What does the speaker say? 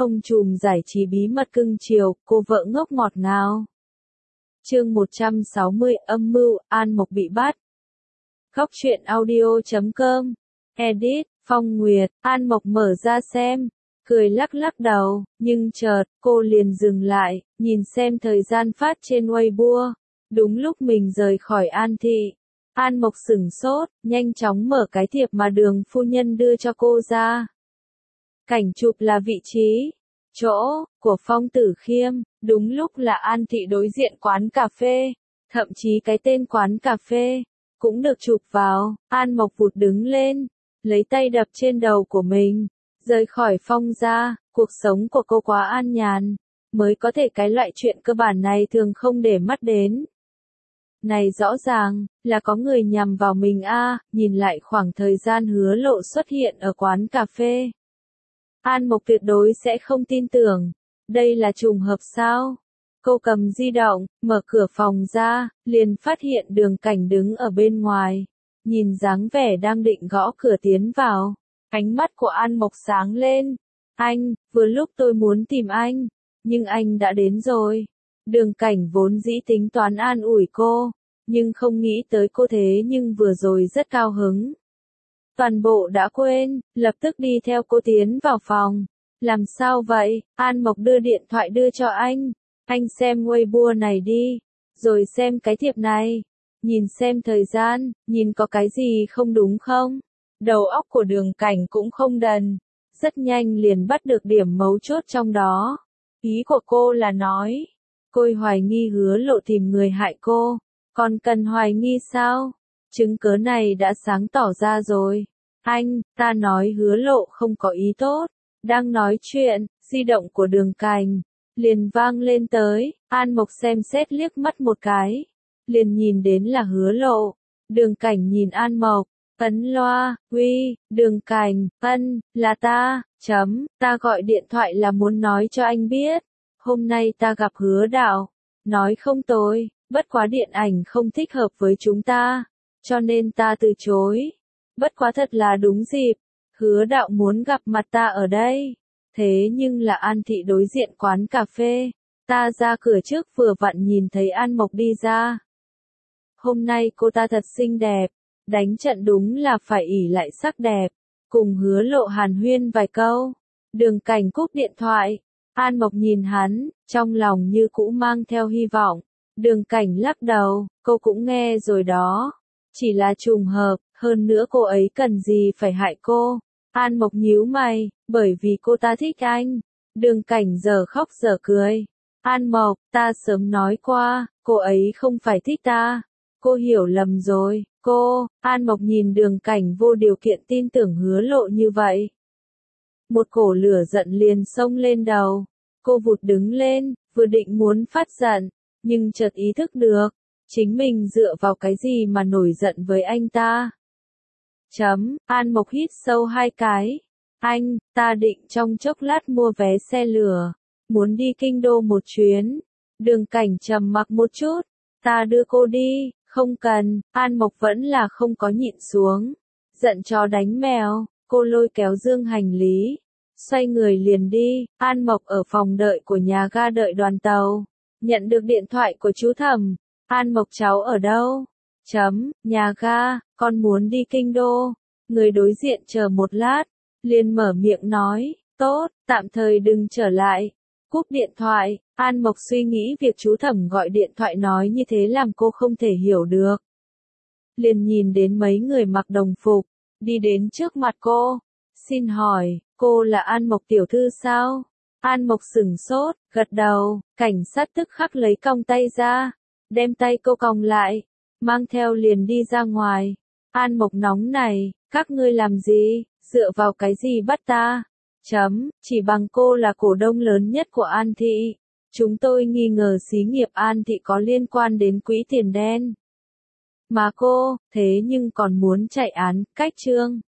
Ông trùm giải trí bí mật cưng chiều, cô vợ ngốc ngọt ngào. Chương 160, âm mưu, An Mộc bị bắt. Góc truyện audio.com. Edit, Phong Nguyệt. An Mộc mở ra xem, cười lắc lắc đầu, nhưng chợt, cô liền dừng lại, nhìn xem thời gian phát trên Weibo. Đúng lúc mình rời khỏi An thị. An Mộc sửng sốt, nhanh chóng mở cái thiệp mà Đường phu nhân đưa cho cô ra. Cảnh chụp là vị trí, chỗ, của Phong Tử Khiêm, đúng lúc là An thị đối diện quán cà phê, thậm chí cái tên quán cà phê, cũng được chụp vào. An Mộc vụt đứng lên, lấy tay đập trên đầu của mình, rời khỏi Phong ra, cuộc sống của cô quá an nhàn, mới có thể cái loại chuyện cơ bản này thường không để mắt đến. Này rõ ràng, là có người nhằm vào mình a. Nhìn lại khoảng thời gian Hứa Lộ xuất hiện ở quán cà phê. An Mộc tuyệt đối sẽ không tin tưởng. Đây là trùng hợp sao? Cô cầm di động, mở cửa phòng ra, liền phát hiện Đường Cảnh đứng ở bên ngoài. Nhìn dáng vẻ đang định gõ cửa tiến vào. Ánh mắt của An Mộc sáng lên. Anh, vừa lúc tôi muốn tìm anh. Nhưng anh đã đến rồi. Đường Cảnh vốn dĩ tính toán an ủi cô. Nhưng không nghĩ tới cô thế nhưng vừa rồi rất cao hứng. Toàn bộ đã quên, lập tức đi theo cô tiến vào phòng. Làm sao vậy? An Mộc đưa điện thoại đưa cho anh. Anh xem Weibo này đi. Rồi xem cái thiệp này. Nhìn xem thời gian, nhìn có cái gì không đúng không? Đầu óc của Đường Cảnh cũng không đần. Rất nhanh liền bắt được điểm mấu chốt trong đó. Ý của cô là nói. Cô hoài nghi Hứa Lộ tìm người hại cô. Còn cần hoài nghi sao? Chứng cớ này đã sáng tỏ ra rồi. Anh, ta nói Hứa Lộ không có ý tốt. Đang nói chuyện, di động của Đường Cảnh liền vang lên tới. An Mộc xem xét liếc mắt một cái, liền nhìn đến là Hứa Lộ. Đường Cảnh nhìn An Mộc, ấn loa, uy, Đường Cảnh, là ta, ta gọi điện thoại là muốn nói cho anh biết. Hôm nay ta gặp Hứa Đạo, nói không tồi, bất quá điện ảnh không thích hợp với chúng ta, cho nên ta từ chối. Bất quá thật là đúng dịp, Hứa Đạo muốn gặp mặt ta ở đây. Thế nhưng là An thị đối diện quán cà phê, ta ra cửa trước vừa vặn nhìn thấy An Mộc đi ra. Hôm nay cô ta thật xinh đẹp, đánh trận đúng là phải ỷ lại sắc đẹp, cùng Hứa Lộ hàn huyên vài câu. Đường Cảnh cúp điện thoại, An Mộc nhìn hắn, trong lòng như cũ mang theo hy vọng. Đường Cảnh lắc đầu, cô cũng nghe rồi đó. Chỉ là trùng hợp, hơn nữa cô ấy cần gì phải hại cô. An Mộc nhíu mày, bởi vì cô ta thích anh. Đường Cảnh giờ khóc giờ cười. An Mộc, ta sớm nói qua, cô ấy không phải thích ta. Cô hiểu lầm rồi, An Mộc nhìn Đường Cảnh vô điều kiện tin tưởng Hứa Lộ như vậy. Một cổ lửa giận liền xông lên đầu. Cô vụt đứng lên, vừa định muốn phát giận, nhưng chợt ý thức được, chính mình dựa vào cái gì mà nổi giận với anh ta. An Mộc hít sâu 2 cái. Anh, ta định trong chốc lát mua vé xe lửa, muốn đi Kinh Đô một chuyến. Đường Cảnh trầm mặc một chút, ta đưa cô đi, không cần. An Mộc vẫn là không có nhịn xuống. Giận chó đánh mèo, cô lôi kéo dương hành lý, xoay người liền đi. An Mộc ở phòng đợi của nhà ga đợi đoàn tàu, nhận được điện thoại của chú Thẩm. An Mộc cháu ở đâu? Nhà ga, con muốn đi Kinh Đô. Người đối diện chờ một lát, liền mở miệng nói, tốt, tạm thời đừng trở lại. Cúp điện thoại, An Mộc suy nghĩ việc chú Thẩm gọi điện thoại nói như thế làm cô không thể hiểu được. Liền nhìn đến mấy người mặc đồng phục, đi đến trước mặt cô. Xin hỏi, cô là An Mộc tiểu thư sao? An Mộc sửng sốt, gật đầu. Cảnh sát tức khắc lấy còng tay ra, đem tay cô còng lại, mang theo liền đi ra ngoài. An Mộc nóng này, các ngươi làm gì, dựa vào cái gì bắt ta? Chỉ bằng cô là cổ đông lớn nhất của An thị. Chúng tôi nghi ngờ xí nghiệp An thị có liên quan đến quỹ tiền đen. Mà cô, thế nhưng còn muốn chạy án, cách trương.